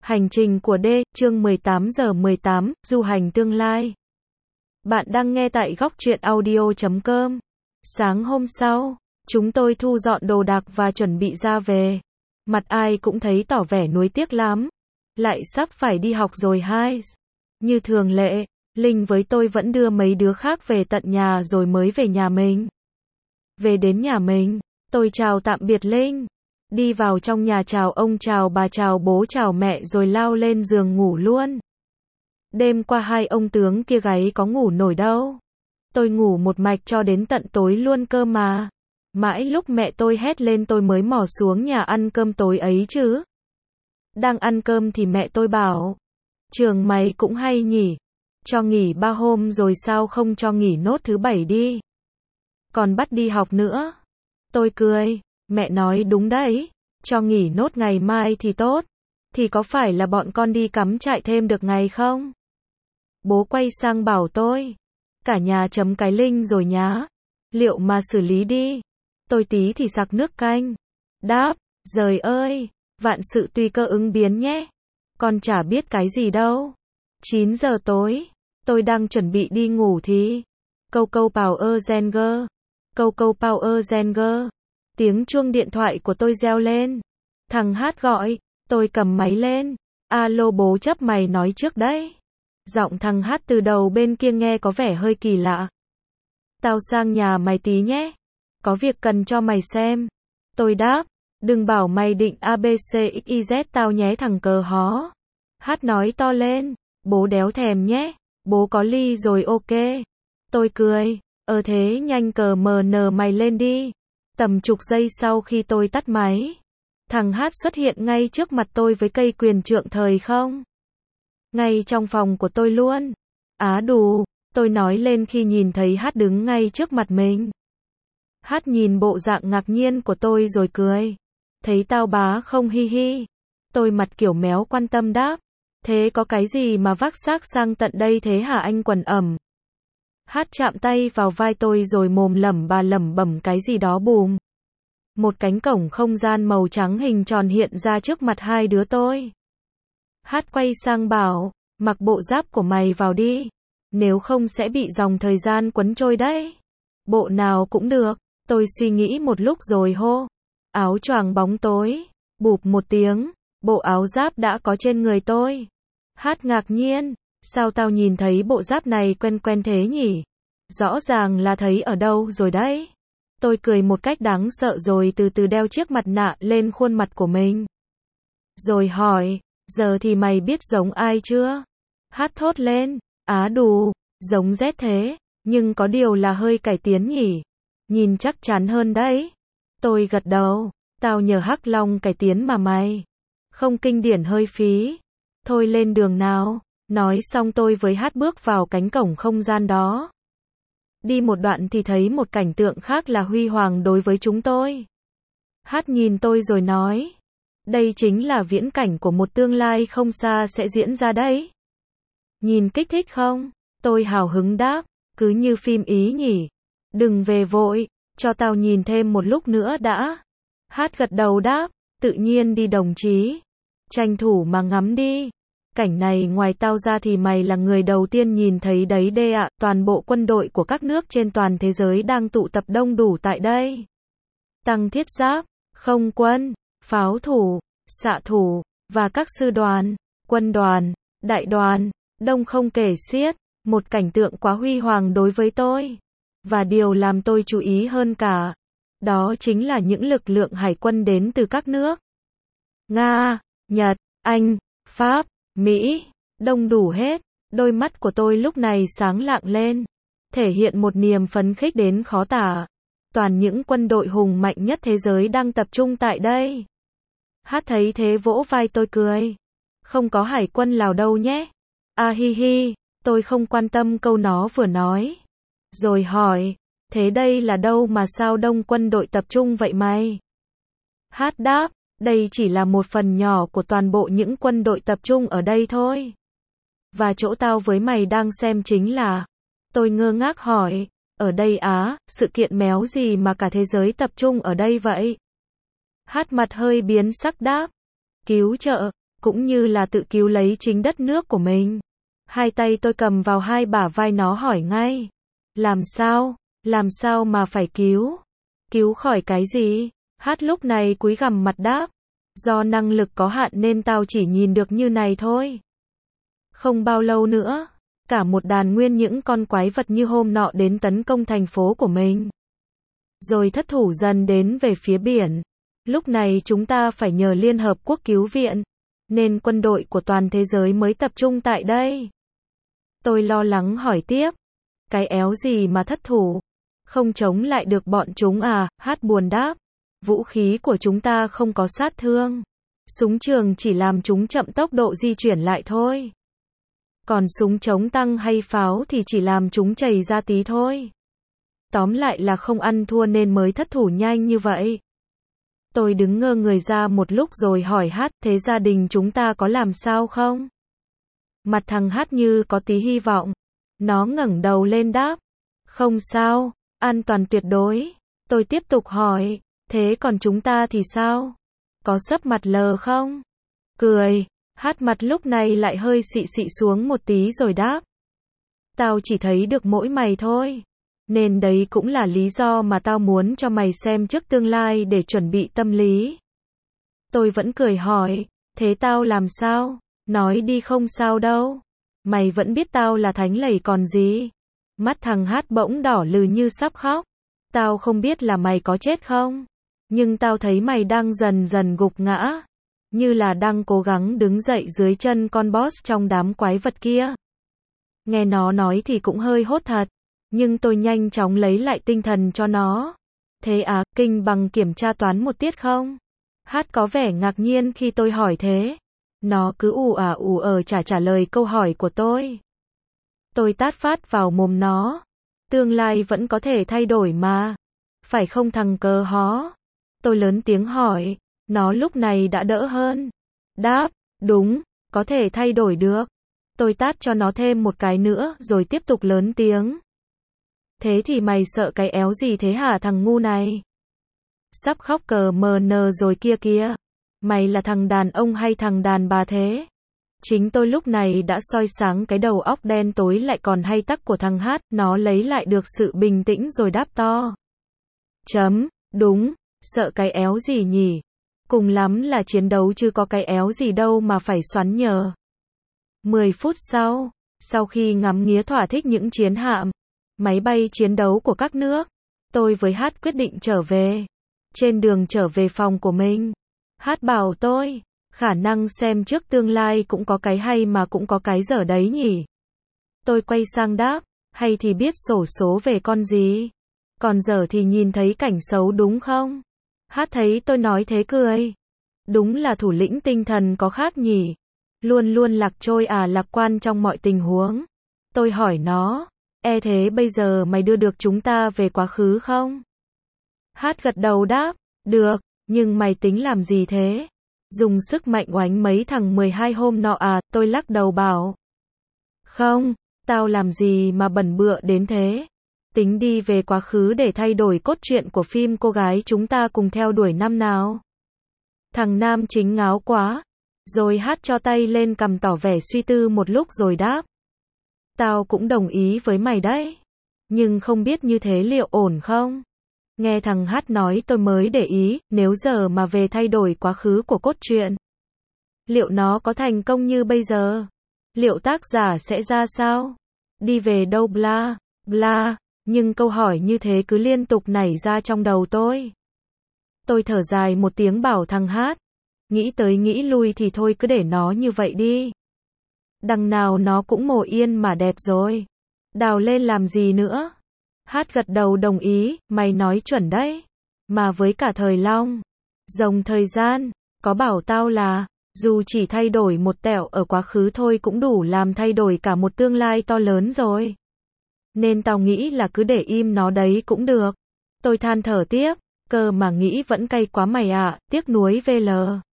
Hành trình của D, chương 18 giờ 18, du hành tương lai. Bạn đang nghe tại góc truyện audio.com. Sáng hôm sau, chúng tôi thu dọn đồ đạc và chuẩn bị ra về. Mặt ai cũng thấy tỏ vẻ nuối tiếc lắm. Lại sắp phải đi học rồi hai. Như thường lệ, Linh với tôi vẫn đưa mấy đứa khác về tận nhà rồi mới về nhà mình. Về đến nhà mình, tôi chào tạm biệt Linh. Đi vào trong nhà chào ông chào bà chào bố chào mẹ rồi lao lên giường ngủ luôn. Đêm qua hai ông tướng kia gáy có ngủ nổi đâu. Tôi ngủ một mạch cho đến tận tối luôn cơ mà. Mãi lúc mẹ tôi hét lên tôi mới mò xuống nhà ăn cơm tối ấy chứ. Đang ăn cơm thì mẹ tôi bảo, trường mày cũng hay nhỉ. Cho nghỉ 3 hôm rồi sao không cho nghỉ nốt thứ 7 đi. Còn bắt đi học nữa. Tôi cười, mẹ nói đúng đấy. Cho nghỉ nốt ngày mai thì tốt. Thì có phải là bọn con đi cắm trại thêm được ngày không? Bố quay sang bảo tôi, cả nhà chấm cái Linh rồi nhá. Liệu mà xử lý đi. Tôi tí thì sặc nước canh. Đáp, giời ơi, vạn sự tùy cơ ứng biến nhé. Con chả biết cái gì đâu. 9 giờ tối, tôi đang chuẩn bị đi ngủ thì câu câu Power Ranger. Câu câu Power Ranger. Tiếng chuông điện thoại của tôi reo lên. Thằng Hát gọi, tôi cầm máy lên. Alo bố chấp mày nói trước đấy. Giọng thằng Hát từ đầu bên kia nghe có vẻ hơi kỳ lạ. Tao sang nhà mày tí nhé. Có việc cần cho mày xem. Tôi đáp, đừng bảo mày định ABCXYZ tao nhé thằng cờ hó. Hát nói to lên, bố đéo thèm nhé. Bố có ly rồi ok. Tôi cười, thế nhanh cờ MN mày lên đi. Tầm chục giây sau khi tôi tắt máy, thằng Hát xuất hiện ngay trước mặt tôi với cây quyền trượng thời không. Ngay trong phòng của tôi luôn. Á đù, tôi nói lên khi nhìn thấy Hát đứng ngay trước mặt mình. Hát nhìn bộ dạng ngạc nhiên của tôi rồi cười. Thấy tao bá không hi hi. Tôi mặt kiểu méo quan tâm đáp. Thế có cái gì mà vác xác sang tận đây thế hả anh quần ẩm? Hát chạm tay vào vai tôi rồi mồm lẩm bẩm cái gì đó bùm. Một cánh cổng không gian màu trắng hình tròn hiện ra trước mặt hai đứa tôi. Hát quay sang bảo, mặc bộ giáp của mày vào đi. Nếu không sẽ bị dòng thời gian quấn trôi đấy. Bộ nào cũng được. Tôi suy nghĩ một lúc rồi hô. Áo choàng bóng tối. Bụp một tiếng. Bộ áo giáp đã có trên người tôi. Hát ngạc nhiên. Sao tao nhìn thấy bộ giáp này quen quen thế nhỉ? Rõ ràng là thấy ở đâu rồi đấy. Tôi cười một cách đáng sợ rồi từ từ đeo chiếc mặt nạ lên khuôn mặt của mình. Rồi hỏi, giờ thì mày biết giống ai chưa? Hát thốt lên, á đù, giống Z thế, nhưng có điều là hơi cải tiến nhỉ? Nhìn chắc chắn hơn đấy. Tôi gật đầu, tao nhờ Hắc Long cải tiến mà mày. Không kinh điển hơi phí. Thôi lên đường nào. Nói xong tôi với Hát bước vào cánh cổng không gian đó. Đi một đoạn thì thấy một cảnh tượng khác là huy hoàng đối với chúng tôi. Hát nhìn tôi rồi nói. Đây chính là viễn cảnh của một tương lai không xa sẽ diễn ra đấy. Nhìn kích thích không? Tôi hào hứng đáp. Cứ như phim Ý nhỉ. Đừng về vội, cho tao nhìn thêm một lúc nữa đã. Hát gật đầu đáp. Tự nhiên đi đồng chí. Tranh thủ mà ngắm đi. Cảnh này ngoài tao ra thì mày là người đầu tiên nhìn thấy đấy đê ạ. Toàn bộ quân đội của các nước trên toàn thế giới đang tụ tập đông đủ tại đây. Tăng thiết giáp, không quân, pháo thủ, xạ thủ, và các sư đoàn, quân đoàn, đại đoàn, đông không kể xiết. Một cảnh tượng quá huy hoàng đối với tôi. Và điều làm tôi chú ý hơn cả, đó chính là những lực lượng hải quân đến từ các nước. Nga, Nhật, Anh, Pháp, Mỹ, đông đủ hết. Đôi mắt của tôi lúc này sáng lạng lên, thể hiện một niềm phấn khích đến khó tả. Toàn những quân đội hùng mạnh nhất thế giới đang tập trung tại đây. Hát thấy thế vỗ vai tôi cười. Không có hải quân Lào đâu nhé. À hi hi, tôi không quan tâm câu nó vừa nói. Rồi hỏi, thế đây là đâu mà sao đông quân đội tập trung vậy mày? Hát đáp, đây chỉ là một phần nhỏ của toàn bộ những quân đội tập trung ở đây thôi. Và chỗ tao với mày đang xem chính là... Tôi ngơ ngác hỏi, ở đây á, sự kiện méo gì mà cả thế giới tập trung ở đây vậy? Hát mặt hơi biến sắc đáp, cứu trợ, cũng như là tự cứu lấy chính đất nước của mình. Hai tay tôi cầm vào hai bả vai nó hỏi ngay. Làm sao? Làm sao mà phải cứu? Cứu khỏi cái gì? Hát lúc này cúi gằm mặt đáp. Do năng lực có hạn nên tao chỉ nhìn được như này thôi. Không bao lâu nữa, cả một đàn nguyên những con quái vật như hôm nọ đến tấn công thành phố của mình. Rồi thất thủ dần đến về phía biển. Lúc này chúng ta phải nhờ Liên Hợp Quốc cứu viện, nên quân đội của toàn thế giới mới tập trung tại đây. Tôi lo lắng hỏi tiếp. Cái éo gì mà thất thủ? Không chống lại được bọn chúng à? Hát buồn đáp. Vũ khí của chúng ta không có sát thương. Súng trường chỉ làm chúng chậm tốc độ di chuyển lại thôi. Còn súng chống tăng hay pháo thì chỉ làm chúng chày ra tí thôi. Tóm lại là không ăn thua nên mới thất thủ nhanh như vậy. Tôi đứng ngơ người ra một lúc rồi hỏi Hát, thế gia đình chúng ta có làm sao không? Mặt thằng Hát như có tí hy vọng. Nó ngẩng đầu lên đáp. Không sao, an toàn tuyệt đối. Tôi tiếp tục hỏi, thế còn chúng ta thì sao? Có sấp mặt lờ không? Cười, Hát mặt lúc này lại hơi xị xị xuống một tí rồi đáp. Tao chỉ thấy được mỗi mày thôi. Nên đấy cũng là lý do mà tao muốn cho mày xem trước tương lai để chuẩn bị tâm lý. Tôi vẫn cười hỏi, thế tao làm sao? Nói đi không sao đâu. Mày vẫn biết tao là thánh lầy còn gì. Mắt thằng Hát bỗng đỏ lừ như sắp khóc. Tao không biết là mày có chết không. Nhưng tao thấy mày đang dần dần gục ngã. Như là đang cố gắng đứng dậy dưới chân con boss trong đám quái vật kia. Nghe nó nói thì cũng hơi hốt thật. Nhưng tôi nhanh chóng lấy lại tinh thần cho nó. Thế à, kinh bằng kiểm tra toán một tiết không? Hát có vẻ ngạc nhiên khi tôi hỏi thế. Nó cứ ù trả lời câu hỏi của tôi. Tôi tát phát vào mồm nó. Tương lai vẫn có thể thay đổi mà. Phải không thằng cờ hó? Tôi lớn tiếng hỏi. Nó lúc này đã đỡ hơn. Đáp, đúng, có thể thay đổi được. Tôi tát cho nó thêm một cái nữa rồi tiếp tục lớn tiếng. Thế thì mày sợ cái éo gì thế hả thằng ngu này? Sắp khóc cờ mờ nờ rồi kia kìa. Mày là thằng đàn ông hay thằng đàn bà thế? Chính tôi lúc này đã soi sáng cái đầu óc đen tối lại còn hay tắc của thằng Hát. Nó lấy lại được sự bình tĩnh rồi đáp to. Đúng, sợ cái éo gì nhỉ? Cùng lắm là chiến đấu chứ có cái éo gì đâu mà phải xoắn nhờ. 10 phút sau khi ngắm nghía thỏa thích những chiến hạm, máy bay chiến đấu của các nước, tôi với Hát quyết định trở về. Trên đường trở về phòng của mình, Hát bảo tôi, khả năng xem trước tương lai cũng có cái hay mà cũng có cái dở đấy nhỉ. Tôi quay sang đáp, hay thì biết xổ số về con gì, còn dở thì nhìn thấy cảnh xấu đúng không? Hát thấy tôi nói thế cười. Đúng là thủ lĩnh tinh thần có khác nhỉ. Luôn luôn lạc trôi lạc quan trong mọi tình huống. Tôi hỏi nó, thế bây giờ mày đưa được chúng ta về quá khứ không? Hát gật đầu đáp, được, nhưng mày tính làm gì thế? Dùng sức mạnh oánh mấy thằng 12 hôm nọ tôi lắc đầu bảo. Không, tao làm gì mà bẩn bựa đến thế. Tính đi về quá khứ để thay đổi cốt truyện của phim cô gái chúng ta cùng theo đuổi năm nào. Thằng nam chính ngáo quá. Rồi Hát cho tay lên cằm tỏ vẻ suy tư một lúc rồi đáp. Tao cũng đồng ý với mày đấy. Nhưng không biết như thế liệu ổn không? Nghe thằng Hát nói tôi mới để ý, nếu giờ mà về thay đổi quá khứ của cốt truyện, liệu nó có thành công như bây giờ? Liệu tác giả sẽ ra sao? Đi về đâu bla, bla. Nhưng câu hỏi như thế cứ liên tục nảy ra trong đầu tôi. Tôi thở dài một tiếng bảo thằng Hát. Nghĩ tới nghĩ lui thì thôi cứ để nó như vậy đi. Đằng nào nó cũng mồ yên mà đẹp rồi. Đào lên làm gì nữa? Hát gật đầu đồng ý, mày nói chuẩn đấy. Mà với cả thời long, rồng thời gian, có bảo tao là, dù chỉ thay đổi một tẹo ở quá khứ thôi cũng đủ làm thay đổi cả một tương lai to lớn rồi. Nên tao nghĩ là cứ để im nó đấy cũng được. Tôi than thở tiếp, cơ mà nghĩ vẫn cay quá mày tiếc nuối VL.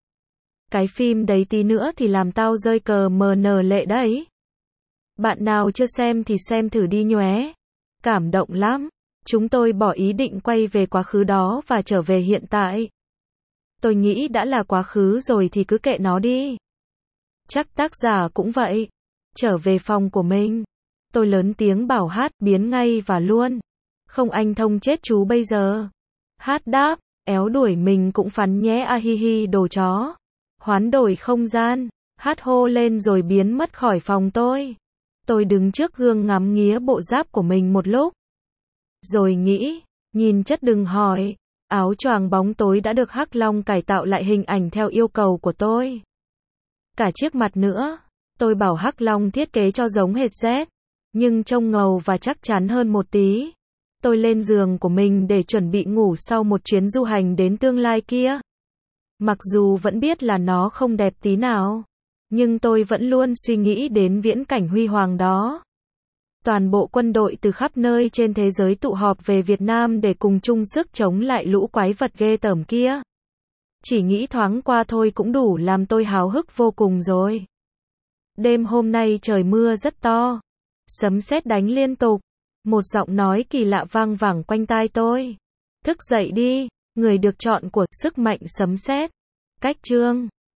Cái phim đấy tí nữa thì làm tao rơi cờ MN lệ đấy. Bạn nào chưa xem thì xem thử đi nhé. Cảm động lắm. Chúng tôi bỏ ý định quay về quá khứ đó và trở về hiện tại. Tôi nghĩ đã là quá khứ rồi thì cứ kệ nó đi. Chắc tác giả cũng vậy. Trở về phòng của mình, tôi lớn tiếng bảo Hát biến ngay và luôn. Không anh thông chết chú bây giờ. Hát đáp, éo đuổi mình cũng phắn nhé a hi hi đồ chó. Hoán đổi không gian, Hát hô lên rồi biến mất khỏi phòng tôi. Tôi đứng trước gương ngắm nghía bộ giáp của mình một lúc. Rồi nghĩ, nhìn chất đừng hỏi, áo choàng bóng tối đã được Hắc Long cải tạo lại hình ảnh theo yêu cầu của tôi. Cả chiếc mặt nữa, tôi bảo Hắc Long thiết kế cho giống hệt Z, nhưng trông ngầu và chắc chắn hơn một tí. Tôi lên giường của mình để chuẩn bị ngủ sau một chuyến du hành đến tương lai kia. Mặc dù vẫn biết là nó không đẹp tí nào, nhưng tôi vẫn luôn suy nghĩ đến viễn cảnh huy hoàng đó. Toàn bộ quân đội từ khắp nơi trên thế giới tụ họp về Việt Nam để cùng chung sức chống lại lũ quái vật ghê tởm kia. Chỉ nghĩ thoáng qua thôi cũng đủ làm tôi háo hức vô cùng rồi. Đêm hôm nay trời mưa rất to. Sấm sét đánh liên tục. Một giọng nói kỳ lạ vang vẳng quanh tai tôi. Thức dậy đi, người được chọn của sức mạnh sấm sét. Cách chương